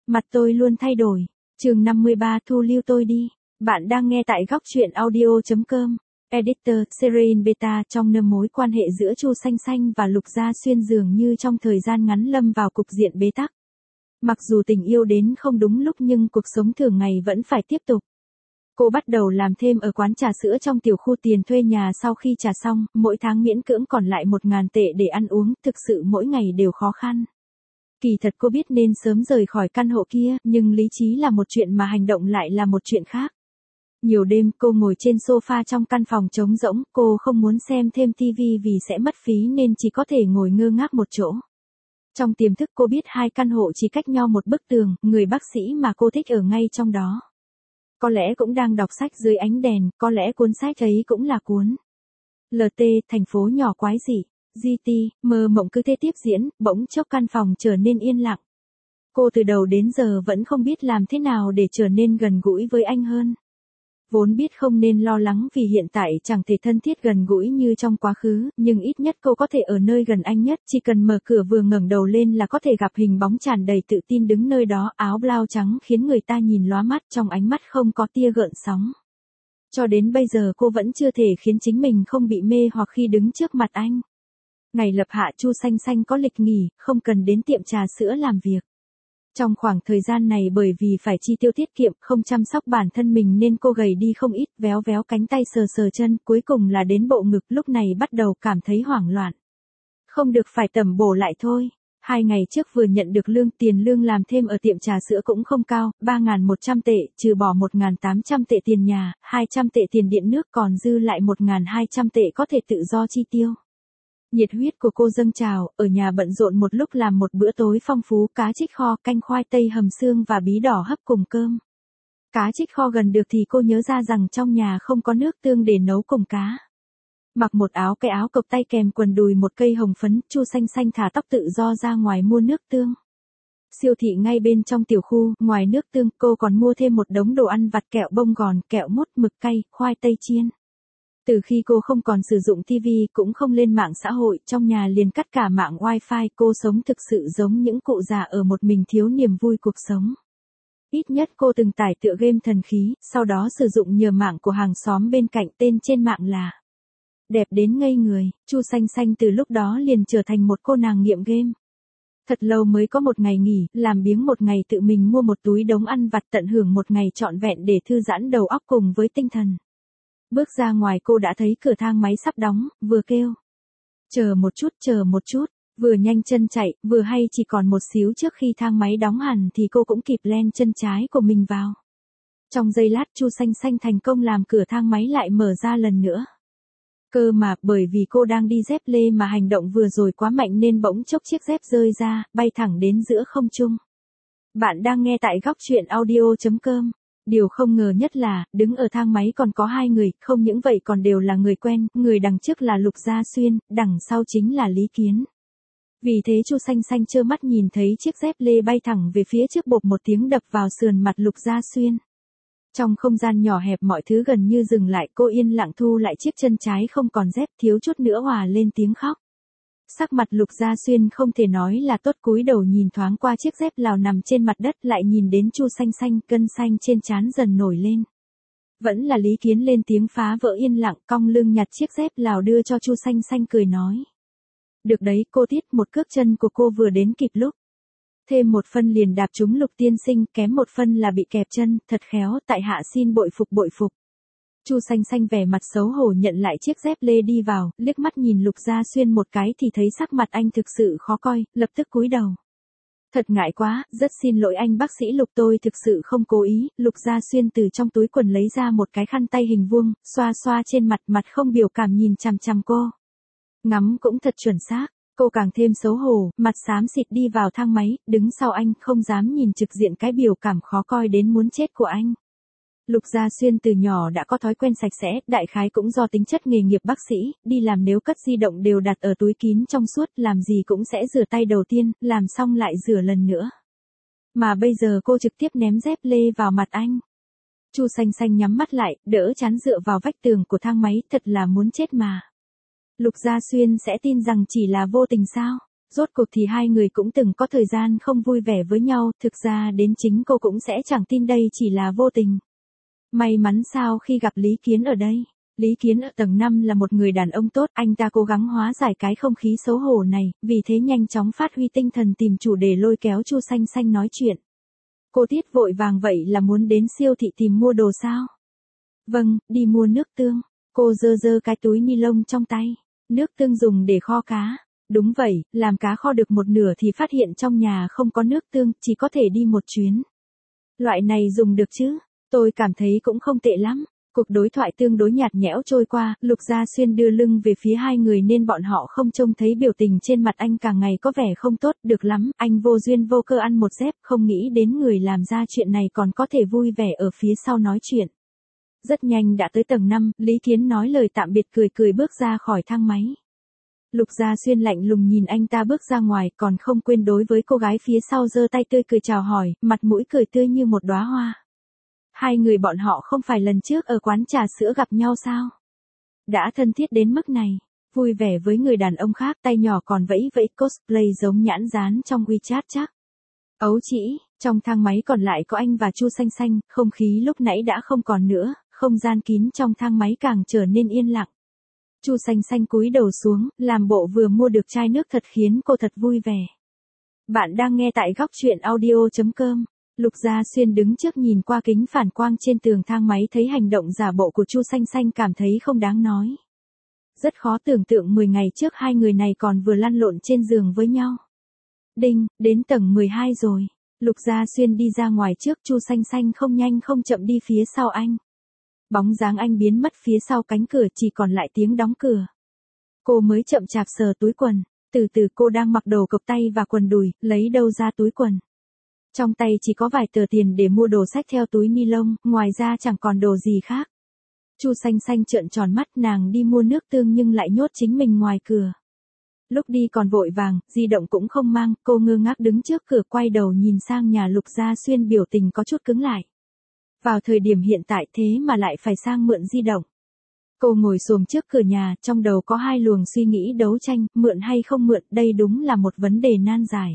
Mặt tôi luôn thay đổi. Chương 53 thu lưu tôi đi. Bạn đang nghe tại góc truyện audio.com. Editor, Serene Beta. Trong nơ mối quan hệ giữa Chu Xanh Xanh và Lục Gia Xuyên dường như trong thời gian ngắn lâm vào cục diện bế tắc. Mặc dù tình yêu đến không đúng lúc nhưng cuộc sống thường ngày vẫn phải tiếp tục. Cô bắt đầu làm thêm ở quán trà sữa trong tiểu khu, tiền thuê nhà sau khi trả xong, mỗi tháng miễn cưỡng còn lại 1.000 tệ để ăn uống, thực sự mỗi ngày đều khó khăn. Kỳ thật cô biết nên sớm rời khỏi căn hộ kia, nhưng lý trí là một chuyện mà hành động lại là một chuyện khác. Nhiều đêm cô ngồi trên sofa trong căn phòng trống rỗng, cô không muốn xem thêm tivi vì sẽ mất phí nên chỉ có thể ngồi ngơ ngác một chỗ. Trong tiềm thức cô biết hai căn hộ chỉ cách nhau một bức tường, người bác sĩ mà cô thích ở ngay trong đó. Có lẽ cũng đang đọc sách dưới ánh đèn, có lẽ cuốn sách ấy cũng là cuốn LT, thành phố nhỏ quái dị. GT, mơ mộng cứ thế tiếp diễn, bỗng chốc căn phòng trở nên yên lặng. Cô từ đầu đến giờ vẫn không biết làm thế nào để trở nên gần gũi với anh hơn. Vốn biết không nên lo lắng vì hiện tại chẳng thể thân thiết gần gũi như trong quá khứ, nhưng ít nhất cô có thể ở nơi gần anh nhất, chỉ cần mở cửa vừa ngẩng đầu lên là có thể gặp hình bóng tràn đầy tự tin đứng nơi đó, áo blau trắng khiến người ta nhìn lóa mắt, trong ánh mắt không có tia gợn sóng. Cho đến bây giờ cô vẫn chưa thể khiến chính mình không bị mê hoặc khi đứng trước mặt anh. Ngày lập hạ Chu Xanh Xanh có lịch nghỉ, không cần đến tiệm trà sữa làm việc. Trong khoảng thời gian này bởi vì phải chi tiêu tiết kiệm, không chăm sóc bản thân mình nên cô gầy đi không ít, véo véo cánh tay sờ sờ chân, cuối cùng là đến bộ ngực, lúc này bắt đầu cảm thấy hoảng loạn. Không được phải tẩm bổ lại thôi. 2 ngày trước vừa nhận được lương, tiền lương làm thêm ở tiệm trà sữa cũng không cao, 3.100 tệ, trừ bỏ 1.800 tệ tiền nhà, 200 tệ tiền điện nước, còn dư lại 1.200 tệ có thể tự do chi tiêu. Nhiệt huyết của cô dâng trào, ở nhà bận rộn một lúc làm một bữa tối phong phú, cá trích kho, canh khoai tây hầm xương và bí đỏ hấp cùng cơm. Cá trích kho gần được thì cô nhớ ra rằng trong nhà không có nước tương để nấu cùng cá. Mặc một cái áo cộc tay kèm quần đùi một cây hồng phấn, Chu Xanh Xanh thả tóc tự do ra ngoài mua nước tương. Siêu thị ngay bên trong tiểu khu, ngoài nước tương, cô còn mua thêm một đống đồ ăn vặt, kẹo bông gòn, kẹo mút, mực cay, khoai tây chiên. Từ khi cô không còn sử dụng TV, cũng không lên mạng xã hội, trong nhà liền cắt cả mạng wifi, cô sống thực sự giống những cụ già ở một mình thiếu niềm vui cuộc sống. Ít nhất cô từng tải tựa game thần khí, sau đó sử dụng nhờ mạng của hàng xóm bên cạnh, tên trên mạng là đẹp đến ngây người. Chu Xanh Xanh từ lúc đó liền trở thành một cô nàng nghiện game. Thật lâu mới có một ngày nghỉ, làm biếng một ngày tự mình mua một túi đống ăn vặt, tận hưởng một ngày trọn vẹn để thư giãn đầu óc cùng với tinh thần. Bước ra ngoài cô đã thấy cửa thang máy sắp đóng, vừa kêu. Chờ một chút, vừa nhanh chân chạy, vừa hay chỉ còn một xíu trước khi thang máy đóng hẳn thì cô cũng kịp len chân trái của mình vào. Trong giây lát Chu Xanh Xanh thành công làm cửa thang máy lại mở ra lần nữa. Cơ mà, bởi vì cô đang đi dép lê mà hành động vừa rồi quá mạnh nên bỗng chốc chiếc dép rơi ra, bay thẳng đến giữa không trung. Bạn đang nghe tại góc truyện audio.com. Điều không ngờ nhất là, đứng ở thang máy còn có 2 người, không những vậy còn đều là người quen, người đằng trước là Lục Gia Xuyên, đằng sau chính là Lý Kiến. Vì thế Chu Xanh Xanh trơ mắt nhìn thấy chiếc dép lê bay thẳng về phía trước, bộp một tiếng đập vào sườn mặt Lục Gia Xuyên. Trong không gian nhỏ hẹp mọi thứ gần như dừng lại, cô yên lặng thu lại chiếc chân trái không còn dép, thiếu chút nữa hòa lên tiếng khóc. Sắc mặt Lục Gia Xuyên không thể nói là tốt, cúi đầu nhìn thoáng qua chiếc dép lào nằm trên mặt đất, lại nhìn đến Chu Xanh Xanh, cân xanh trên trán dần nổi lên. Vẫn là Lý Kiến lên tiếng phá vỡ yên lặng, cong lưng nhặt chiếc dép lào đưa cho Chu Xanh Xanh, cười nói. Được đấy cô Tiết, một cước chân của cô vừa đến kịp lúc. Thêm một phân liền đạp trúng Lục tiên sinh, kém một phân là bị kẹp chân, thật khéo, tại hạ xin bội phục. Chu Xanh Xanh vẻ mặt xấu hổ nhận lại chiếc dép lê đi vào, liếc mắt nhìn Lục Gia Xuyên một cái thì thấy sắc mặt anh thực sự khó coi, lập tức cúi đầu. Thật ngại quá, rất xin lỗi anh bác sĩ Lục, tôi thực sự không cố ý. Lục Gia Xuyên từ trong túi quần lấy ra một cái khăn tay hình vuông, xoa xoa trên mặt, mặt không biểu cảm nhìn chằm chằm cô. Ngắm cũng thật chuẩn xác, cô càng thêm xấu hổ, mặt xám xịt đi vào thang máy, đứng sau anh, không dám nhìn trực diện cái biểu cảm khó coi đến muốn chết của anh. Lục Gia Xuyên từ nhỏ đã có thói quen sạch sẽ, đại khái cũng do tính chất nghề nghiệp bác sĩ, đi làm nếu cất di động đều đặt ở túi kín trong suốt, làm gì cũng sẽ rửa tay đầu tiên, làm xong lại rửa lần nữa. Mà bây giờ cô trực tiếp ném dép lê vào mặt anh. Chu Xanh Xanh nhắm mắt lại, đỡ chán dựa vào vách tường của thang máy, thật là muốn chết mà. Lục Gia Xuyên sẽ tin rằng chỉ là vô tình sao? Rốt cuộc thì hai người cũng từng có thời gian không vui vẻ với nhau, thực ra đến chính cô cũng sẽ chẳng tin đây chỉ là vô tình. May mắn sao khi gặp Lý Kiến ở đây. Lý Kiến ở tầng 5 là một người đàn ông tốt, anh ta cố gắng hóa giải cái không khí xấu hổ này, vì thế nhanh chóng phát huy tinh thần tìm chủ đề lôi kéo Chu Xanh Xanh nói chuyện. Cô Tiết vội vàng vậy là muốn đến siêu thị tìm mua đồ sao? Vâng, đi mua nước tương. Cô giơ giơ cái túi ni lông trong tay. Nước tương dùng để kho cá. Đúng vậy, làm cá kho được một nửa thì phát hiện trong nhà không có nước tương, chỉ có thể đi một chuyến. Loại này dùng được chứ? Tôi cảm thấy cũng không tệ lắm. Cuộc đối thoại tương đối nhạt nhẽo trôi qua, Lục Gia Xuyên đưa lưng về phía hai người nên bọn họ không trông thấy biểu tình trên mặt anh càng ngày có vẻ không tốt, được lắm, anh vô duyên vô cơ ăn một dép, không nghĩ đến người làm ra chuyện này còn có thể vui vẻ ở phía sau nói chuyện. Rất nhanh đã tới tầng 5, Lý Kiến nói lời tạm biệt cười cười bước ra khỏi thang máy. Lục Gia Xuyên lạnh lùng nhìn anh ta bước ra ngoài, còn không quên đối với cô gái phía sau giơ tay tươi cười chào hỏi, mặt mũi cười tươi như một đóa hoa. Hai người bọn họ không phải lần trước ở quán trà sữa gặp nhau sao? Đã thân thiết đến mức này, vui vẻ với người đàn ông khác, tay nhỏ còn vẫy vẫy cosplay giống nhãn dán trong WeChat chắc. Ấu chỉ, trong thang máy còn lại có anh và Chu Xanh Xanh, không khí lúc nãy đã không còn nữa, không gian kín trong thang máy càng trở nên yên lặng. Chu Xanh Xanh cúi đầu xuống, làm bộ vừa mua được chai nước thật khiến cô thật vui vẻ. Bạn đang nghe tại góc truyện audio.com. Lục Gia Xuyên đứng trước nhìn qua kính phản quang trên tường thang máy thấy hành động giả bộ của Chu Xanh Xanh cảm thấy không đáng nói. Rất khó tưởng tượng 10 ngày trước hai người này còn vừa lăn lộn trên giường với nhau. Đinh, đến tầng 12 rồi. Lục Gia Xuyên đi ra ngoài trước, Chu Xanh Xanh không nhanh không chậm đi phía sau anh. Bóng dáng anh biến mất phía sau cánh cửa, chỉ còn lại tiếng đóng cửa. Cô mới chậm chạp sờ túi quần, từ từ cô đang mặc đồ cộc tay và quần đùi, lấy đâu ra túi quần. Trong tay chỉ có vài tờ tiền để mua đồ xách theo túi ni lông, ngoài ra chẳng còn đồ gì khác. Chu Xanh Xanh trợn tròn mắt, nàng đi mua nước tương nhưng lại nhốt chính mình ngoài cửa. Lúc đi còn vội vàng, di động cũng không mang, cô ngơ ngác đứng trước cửa quay đầu nhìn sang nhà Lục Gia Xuyên, biểu tình có chút cứng lại. Vào thời điểm hiện tại thế mà lại phải sang mượn di động. Cô ngồi xổm trước cửa nhà, trong đầu có hai luồng suy nghĩ đấu tranh, mượn hay không mượn, đây đúng là một vấn đề nan giải.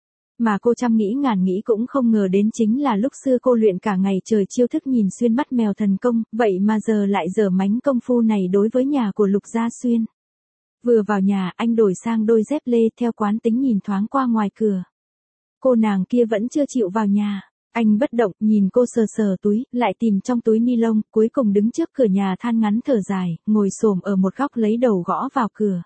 Mà cô trăm nghĩ ngàn nghĩ cũng không ngờ đến chính là lúc xưa cô luyện cả ngày trời chiêu thức nhìn xuyên bắt mèo thần công, vậy mà giờ lại dở mánh công phu này đối với nhà của Lục Gia Xuyên. Vừa vào nhà, anh đổi sang đôi dép lê, theo quán tính nhìn thoáng qua ngoài cửa. Cô nàng kia vẫn chưa chịu vào nhà. Anh bất động, nhìn cô sờ sờ túi, lại tìm trong túi ni lông, cuối cùng đứng trước cửa nhà than ngắn thở dài, ngồi xổm ở một góc lấy đầu gõ vào cửa.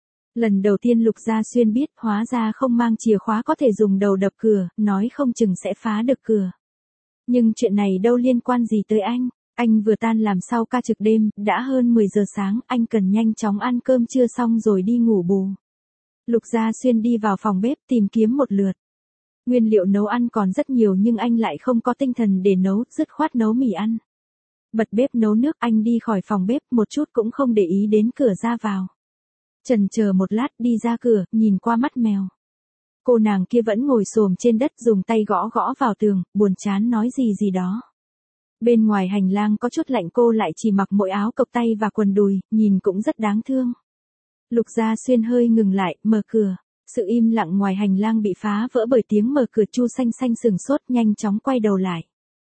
Lần đầu tiên Lục Gia Xuyên biết, hóa ra không mang chìa khóa có thể dùng đầu đập cửa, nói không chừng sẽ phá được cửa. Nhưng chuyện này đâu liên quan gì tới anh vừa tan làm sau ca trực đêm, đã hơn 10 giờ sáng, anh cần nhanh chóng ăn cơm trưa xong rồi đi ngủ bù. Lục Gia Xuyên đi vào phòng bếp tìm kiếm một lượt. Nguyên liệu nấu ăn còn rất nhiều nhưng anh lại không có tinh thần để nấu, dứt khoát nấu mì ăn. Bật bếp nấu nước, anh đi khỏi phòng bếp một chút cũng không để ý đến cửa ra vào. Chần chờ một lát đi ra cửa, nhìn qua mắt mèo. Cô nàng kia vẫn ngồi xổm trên đất dùng tay gõ gõ vào tường, buồn chán nói gì gì đó. Bên ngoài hành lang có chút lạnh, cô lại chỉ mặc mỗi áo cộc tay và quần đùi, nhìn cũng rất đáng thương. Lục Gia Xuyên hơi ngừng lại, mở cửa. Sự im lặng ngoài hành lang bị phá vỡ bởi tiếng mở cửa. Chu Xanh Xanh sừng sốt, nhanh chóng quay đầu lại.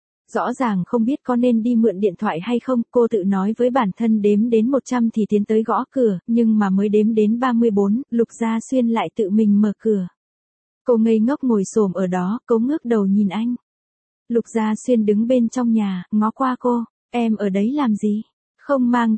Rõ ràng không biết có nên đi mượn điện thoại hay không, cô tự nói với bản thân đếm đến 100 thì tiến tới gõ cửa, nhưng mà mới đếm đến 34, Lục Gia Xuyên lại tự mình mở cửa. Cô ngây ngốc ngồi xổm ở đó, cố ngước đầu nhìn anh. Lục Gia Xuyên đứng bên trong nhà, ngó qua cô, em ở đấy làm gì? Không mang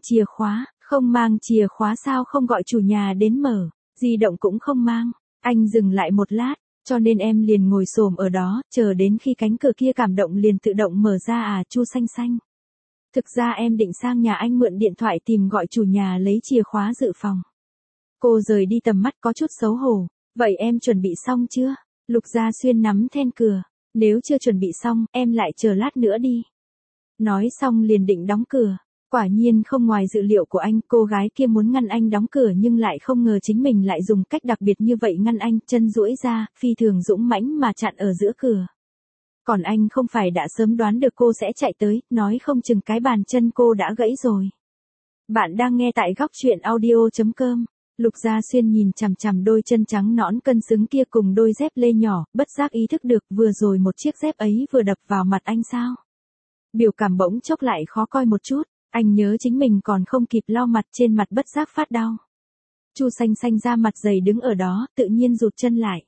chìa khóa sao không gọi chủ nhà đến mở, di động cũng không mang. Anh dừng lại một lát, cho nên em liền ngồi xổm ở đó, chờ đến khi cánh cửa kia cảm động liền tự động mở ra à? Chu Xanh Xanh. Thực ra em định sang nhà anh mượn điện thoại tìm gọi chủ nhà lấy chìa khóa dự phòng. Cô rời đi tầm mắt có chút xấu hổ. Vậy em chuẩn bị xong chưa? Lục Gia Xuyên nắm then cửa. Nếu chưa chuẩn bị xong, em lại chờ lát nữa đi. Nói xong liền định đóng cửa. Quả nhiên không ngoài dự liệu của anh, cô gái kia muốn ngăn anh đóng cửa nhưng lại không ngờ chính mình lại dùng cách đặc biệt như vậy ngăn anh, chân duỗi ra, phi thường dũng mãnh mà chặn ở giữa cửa. Còn anh không phải đã sớm đoán được cô sẽ chạy tới, nói không chừng cái bàn chân cô đã gãy rồi. Bạn đang nghe tại góc truyện audio.com. Lục Gia Xuyên nhìn chằm chằm đôi chân trắng nõn cân xứng kia cùng đôi dép lê nhỏ, bất giác ý thức được vừa rồi một chiếc dép ấy vừa đập vào mặt anh sao. Biểu cảm bỗng chốc lại khó coi một chút, anh nhớ chính mình còn không kịp lau mặt trên mặt bất giác phát đau. Chu Xanh Xanh ra mặt dày đứng ở đó, tự nhiên rụt chân lại.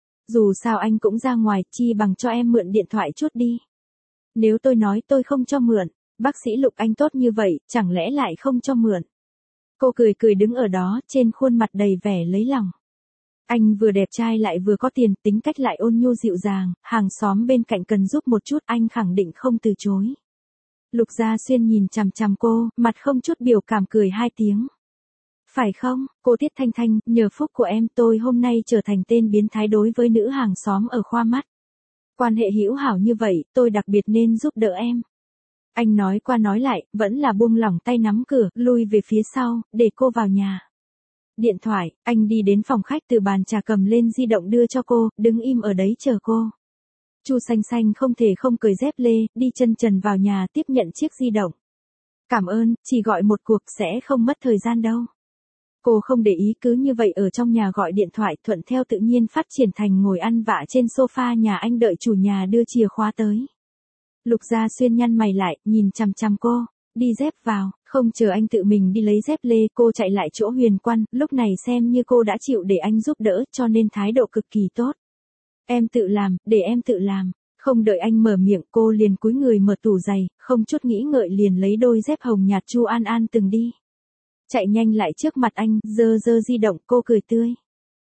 Dù sao anh cũng ra ngoài, chi bằng cho em mượn điện thoại chút đi. Nếu tôi nói tôi không cho mượn, bác sĩ Lục anh tốt như vậy, chẳng lẽ lại không cho mượn. Cô cười cười đứng ở đó, trên khuôn mặt đầy vẻ lấy lòng. Anh vừa đẹp trai lại vừa có tiền, tính cách lại ôn nhu dịu dàng, hàng xóm bên cạnh cần giúp một chút anh khẳng định không từ chối. Lục Gia Xuyên nhìn chằm chằm cô, mặt không chút biểu cảm cười hai tiếng. Phải không, cô Tiết Thanh Thanh, nhờ phúc của em tôi hôm nay trở thành tên biến thái đối với nữ hàng xóm ở khoa mắt. Quan hệ hữu hảo như vậy, tôi đặc biệt nên giúp đỡ em. Anh nói qua nói lại, vẫn là buông lỏng tay nắm cửa, lui về phía sau, để cô vào nhà. Điện thoại, anh đi đến phòng khách từ bàn trà cầm lên di động đưa cho cô, đứng im ở đấy chờ cô. Chu Xanh Xanh không thể không cởi dép lê, đi chân trần vào nhà tiếp nhận chiếc di động. Cảm ơn, chỉ gọi một cuộc sẽ không mất thời gian đâu. Cô không để ý cứ như vậy ở trong nhà gọi điện thoại thuận theo tự nhiên phát triển thành ngồi ăn vạ trên sofa nhà anh đợi chủ nhà đưa chìa khóa tới. Lục Gia Xuyên nhăn mày lại, nhìn chằm chằm cô, đi dép vào, không chờ anh tự mình đi lấy dép lê cô chạy lại chỗ Huyền Quan, lúc này xem như cô đã chịu để anh giúp đỡ cho nên thái độ cực kỳ tốt. Em tự làm, để em tự làm. Không đợi anh mở miệng cô liền cúi người mở tủ giày, không chút nghĩ ngợi liền lấy đôi dép hồng nhạt Chu An An từng đi. Chạy nhanh lại trước mặt anh, giơ di động cô cười tươi.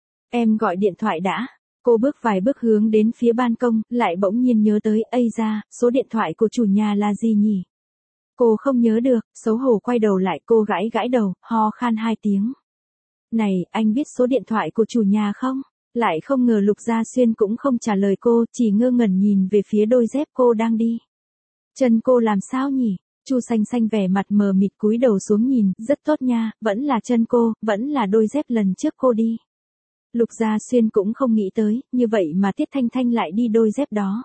Em gọi điện thoại đã. Cô bước vài bước hướng đến phía ban công, lại bỗng nhiên nhớ tới, ây da, số điện thoại của chủ nhà là gì nhỉ? Cô không nhớ được, xấu hổ quay đầu lại cô gãi gãi đầu, ho khan hai tiếng. Này, anh biết số điện thoại của chủ nhà không? Lại không ngờ Lục Gia Xuyên cũng không trả lời cô, chỉ ngơ ngẩn nhìn về phía đôi dép cô đang đi. Chân cô làm sao nhỉ? Chu Xanh Xanh vẻ mặt mờ mịt cúi đầu xuống nhìn, rất tốt nha, vẫn là chân cô, vẫn là đôi dép lần trước cô đi. Lục Gia Xuyên cũng không nghĩ tới, như vậy mà Tiết Thanh Thanh lại đi đôi dép đó.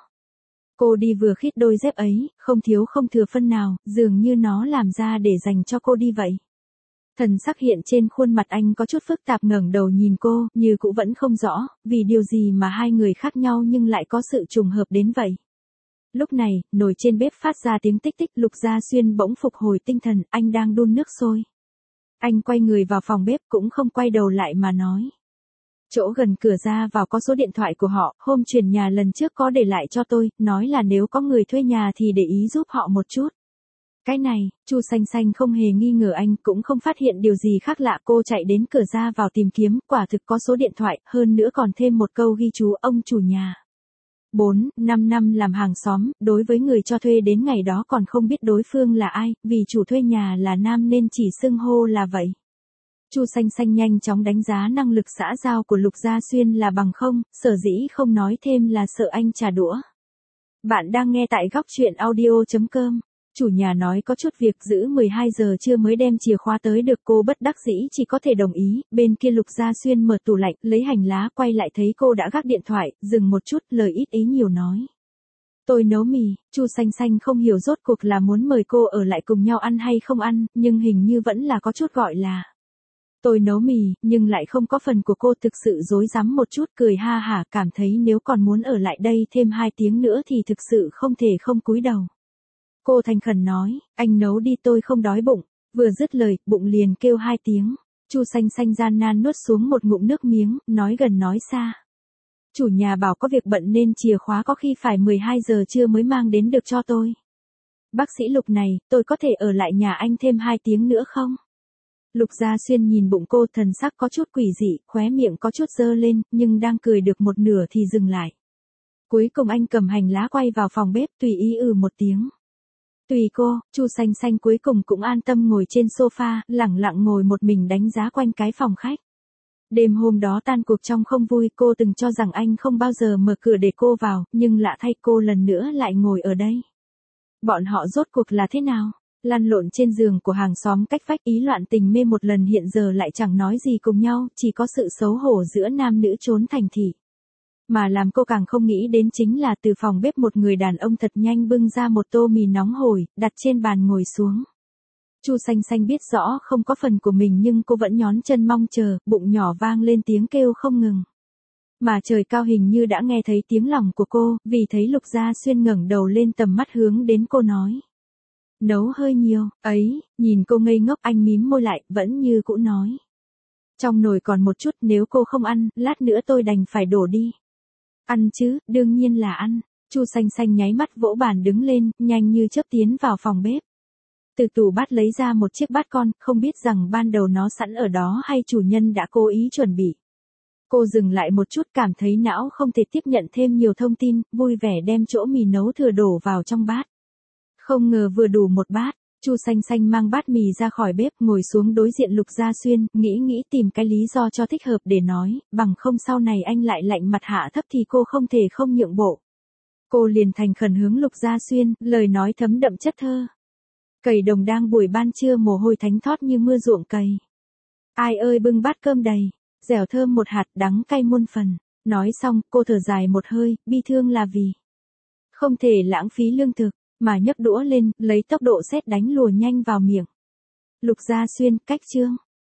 Cô đi vừa khít đôi dép ấy, không thiếu không thừa phân nào, dường như nó làm ra để dành cho cô đi vậy. Thần sắc hiện trên khuôn mặt anh có chút phức tạp ngẩng đầu nhìn cô, như cũng vẫn không rõ, vì điều gì mà hai người khác nhau nhưng lại có sự trùng hợp đến vậy. Lúc này, nồi trên bếp phát ra tiếng tích tích, Lục Gia Xuyên bỗng phục hồi tinh thần, anh đang đun nước sôi. Anh quay người vào phòng bếp cũng không quay đầu lại mà nói. Chỗ gần cửa ra vào có số điện thoại của họ, hôm chuyển nhà lần trước có để lại cho tôi, nói là nếu có người thuê nhà thì để ý giúp họ một chút. Cái này, Chu Xanh Xanh không hề nghi ngờ anh, cũng không phát hiện điều gì khác lạ, cô chạy đến cửa ra vào tìm kiếm, quả thực có số điện thoại, hơn nữa còn thêm một câu ghi chú ông chủ nhà. 4-5 năm làm hàng xóm, đối với người cho thuê đến ngày đó còn không biết đối phương là ai, vì chủ thuê nhà là nam nên chỉ xưng hô là vậy. Chu Xanh Xanh nhanh chóng đánh giá năng lực xã giao của Lục Gia Xuyên là bằng không, sở dĩ không nói thêm là sợ anh trả đũa. Bạn đang nghe tại góc truyện audio.com. Chủ nhà nói có chút việc giữ 12 giờ trưa mới đem chìa khóa tới được, cô bất đắc dĩ chỉ có thể đồng ý. Bên kia Lục Gia Xuyên mở tủ lạnh, lấy hành lá, quay lại thấy cô đã gác điện thoại, dừng một chút, lời ít ý nhiều nói. Tôi nấu mì. Chu Xanh Xanh không hiểu rốt cuộc là muốn mời cô ở lại cùng nhau ăn hay không ăn, nhưng hình như vẫn là có chút gọi là. Tôi nấu mì, nhưng lại không có phần của cô, thực sự rối rắm một chút, cười ha hả, cảm thấy nếu còn muốn ở lại đây thêm 2 tiếng nữa thì thực sự không thể không cúi đầu. Cô thành khẩn nói, anh nấu đi tôi không đói bụng, vừa dứt lời, bụng liền kêu 2 tiếng. Chu Xanh Xanh gian nan nuốt xuống một ngụm nước miếng, nói gần nói xa. Chủ nhà bảo có việc bận nên chìa khóa có khi phải 12 giờ trưa mới mang đến được cho tôi. Bác sĩ Lục này, tôi có thể ở lại nhà anh thêm 2 tiếng nữa không? Lục Gia Xuyên nhìn bụng cô, thần sắc có chút quỷ dị, khóe miệng có chút dơ lên, nhưng đang cười được một nửa thì dừng lại. Cuối cùng anh cầm hành lá quay vào phòng bếp, tùy ý một tiếng. Tùy cô. Chu Xanh Xanh cuối cùng cũng an tâm ngồi trên sofa, lẳng lặng ngồi một mình đánh giá quanh cái phòng khách. Đêm hôm đó tan cuộc trong không vui, cô từng cho rằng anh không bao giờ mở cửa để cô vào, nhưng lạ thay cô lần nữa lại ngồi ở đây. Bọn họ rốt cuộc là thế nào? Lăn lộn trên giường của hàng xóm cách vách, ý loạn tình mê một lần, hiện giờ lại chẳng nói gì cùng nhau, chỉ có sự xấu hổ giữa nam nữ trốn thành thị. Mà làm cô càng không nghĩ đến chính là từ phòng bếp một người đàn ông thật nhanh bưng ra một tô mì nóng hổi, đặt trên bàn ngồi xuống. Chu Xanh Xanh biết rõ không có phần của mình nhưng cô vẫn nhón chân mong chờ, bụng nhỏ vang lên tiếng kêu không ngừng. Mà trời cao hình như đã nghe thấy tiếng lòng của cô, vì thấy Lục Gia Xuyên ngẩng đầu lên tầm mắt hướng đến cô nói. Nấu hơi nhiều, ấy, nhìn cô ngây ngốc anh mím môi lại, vẫn như cũ nói. Trong nồi còn một chút nếu cô không ăn, lát nữa tôi đành phải đổ đi. Ăn chứ, đương nhiên là ăn. Chu Xanh Xanh nháy mắt vỗ bàn đứng lên, nhanh như chớp tiến vào phòng bếp. Từ tủ bát lấy ra một chiếc bát con, không biết rằng ban đầu nó sẵn ở đó hay chủ nhân đã cố ý chuẩn bị. Cô dừng lại một chút cảm thấy não không thể tiếp nhận thêm nhiều thông tin, vui vẻ đem chỗ mì nấu thừa đổ vào trong bát. Không ngờ vừa đủ một bát, Chu Xanh Xanh mang bát mì ra khỏi bếp ngồi xuống đối diện Lục Gia Xuyên, nghĩ tìm cái lý do cho thích hợp để nói, bằng không sau này anh lại lạnh mặt hạ thấp thì cô không thể không nhượng bộ. Cô liền thành khẩn hướng Lục Gia Xuyên, lời nói thấm đậm chất thơ. Cầy đồng đang buổi ban trưa mồ hôi thánh thót như mưa ruộng cày. Ai ơi bưng bát cơm đầy, dẻo thơm một hạt đắng cay muôn phần. Nói xong, cô thở dài một hơi, bi thương là vì không thể lãng phí lương thực, mà nhấc đũa lên, lấy tốc độ sét đánh lùa nhanh vào miệng. Lục Gia Xuyên, cách chương.